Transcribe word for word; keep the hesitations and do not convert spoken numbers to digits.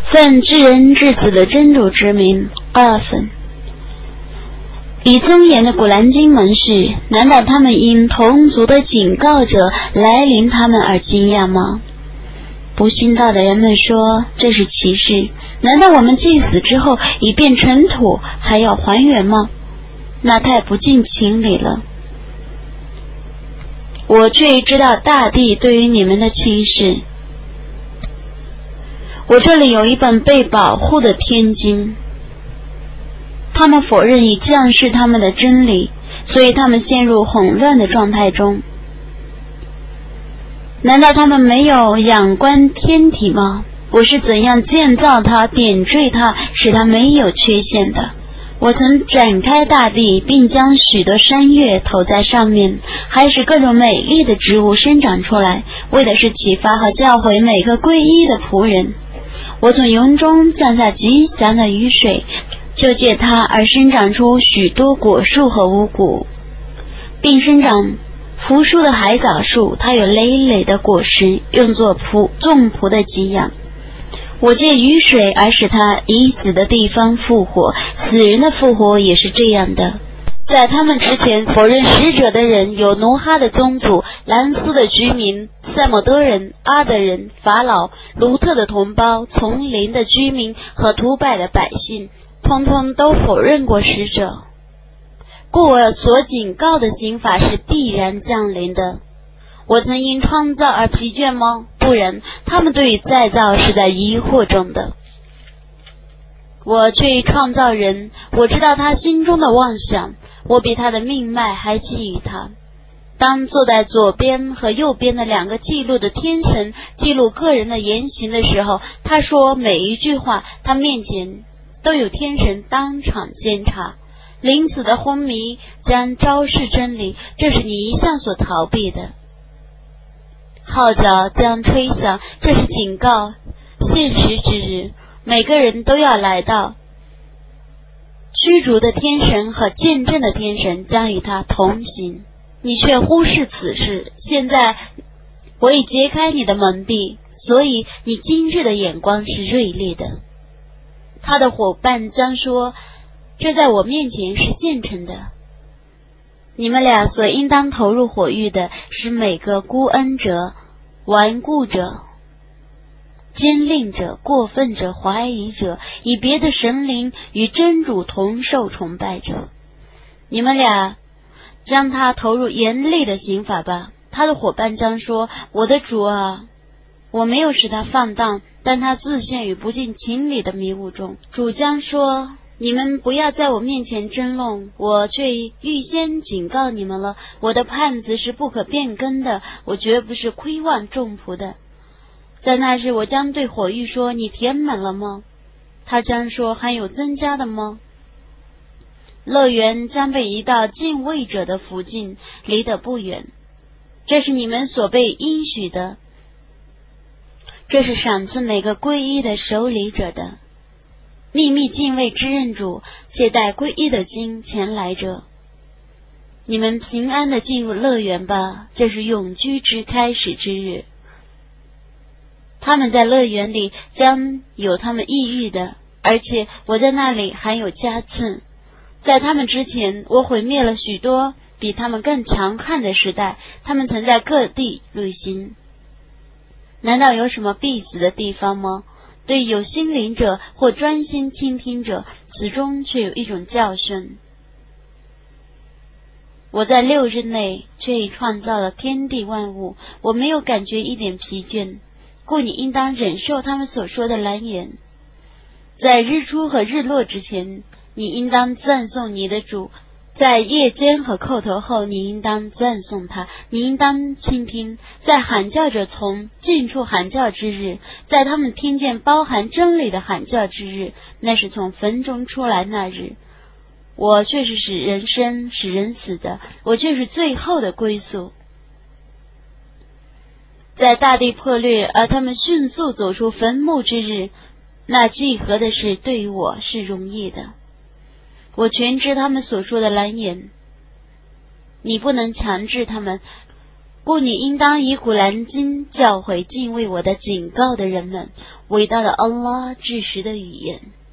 奉至人至子的真主之名，二分。以尊严的古兰经门士，难道他们因同族的警告者来临他们而惊讶吗？不信道的人们说这是歧视，难道我们祭死之后已变尘土还要还原吗？那太不近情理了。我却知道大地对于你们的轻视。我这里有一本被保护的天经，他们否认以降世他们的真理，所以他们陷入混乱的状态中。难道他们没有仰观天体吗？我是怎样建造它、点缀它，使它没有缺陷的。我曾展开大地，并将许多山岳投在上面，还使各种美丽的植物生长出来，为的是启发和教诲每个皈依的仆人。我从云中降下吉祥的雨水，就借它而生长出许多果树和五谷，并生长扶树的海藻树，它有累累的果实，用作仆众仆的给养。我借雨水而使它已死的地方复活，死人的复活也是这样的。在他们之前否认使者的人有努哈的宗族、兰斯的居民、塞摩德人、阿德人、法老、卢特的同胞、丛林的居民和图拜的百姓，通通都否认过使者。故我所警告的刑罚是必然降临的。我曾因创造而疲倦吗？不然，他们对于再造是在疑惑中的。我却创造人，我知道他心中的妄想，我比他的命脉还记于他。当坐在左边和右边的两个记录的天神记录个人的言行的时候，他说每一句话，他面前都有天神当场监察。临死的昏迷将昭示真理，这是你一向所逃避的。号角将吹响，这是警告现实之日，每个人都要来到。驱逐的天神和见证的天神将与他同行，你却忽视此事。现在我已揭开你的蒙蔽，所以你今日的眼光是锐利的。他的伙伴将说，这在我面前是现成的。你们俩所应当投入火狱的是每个孤恩者、顽固者、坚令者、过分者、怀疑者，以别的神灵与真主同受崇拜者。你们俩将他投入严厉的刑罚吧。他的伙伴将说，我的主啊，我没有使他放荡，但他自陷于不近情理的迷雾中。主将说，你们不要在我面前争论，我却预先警告你们了。我的判词是不可变更的，我绝不是亏望众仆的。在那时，我将对火狱说，你填满了吗？他将说，还有增加的吗？乐园将被移到敬畏者的附近，离得不远。这是你们所被应许的，这是赏赐每个皈依的守礼者的。秘密敬畏之任主，且带皈依的心前来者，你们平安地进入乐园吧，这是永居之开始之日。他们在乐园里将有他们抑郁的，而且我在那里还有加赐。在他们之前，我毁灭了许多比他们更强悍的时代，他们曾在各地旅行。难道有什么必死的地方吗？对有心灵者或专心倾听者，此中却有一种教训。我在六日内却已创造了天地万物，我没有感觉一点疲倦，故你应当忍受他们所说的蓝言。在日出和日落之前，你应当赞颂你的主；在夜间和叩头后，你应当赞颂他，你应当倾听。在喊叫者从近处喊叫之日，在他们听见包含真理的喊叫之日，那是从坟中出来那日。我却是使人生使人死的，我却是最后的归宿。在大地破裂而他们迅速走出坟墓之日，那集合的事对于我是容易的。我全知他们所说的蓝言，你不能强制他们， 故你应当以古兰经教诲敬畏我的警告的人们，伟大的安拉至实的语言。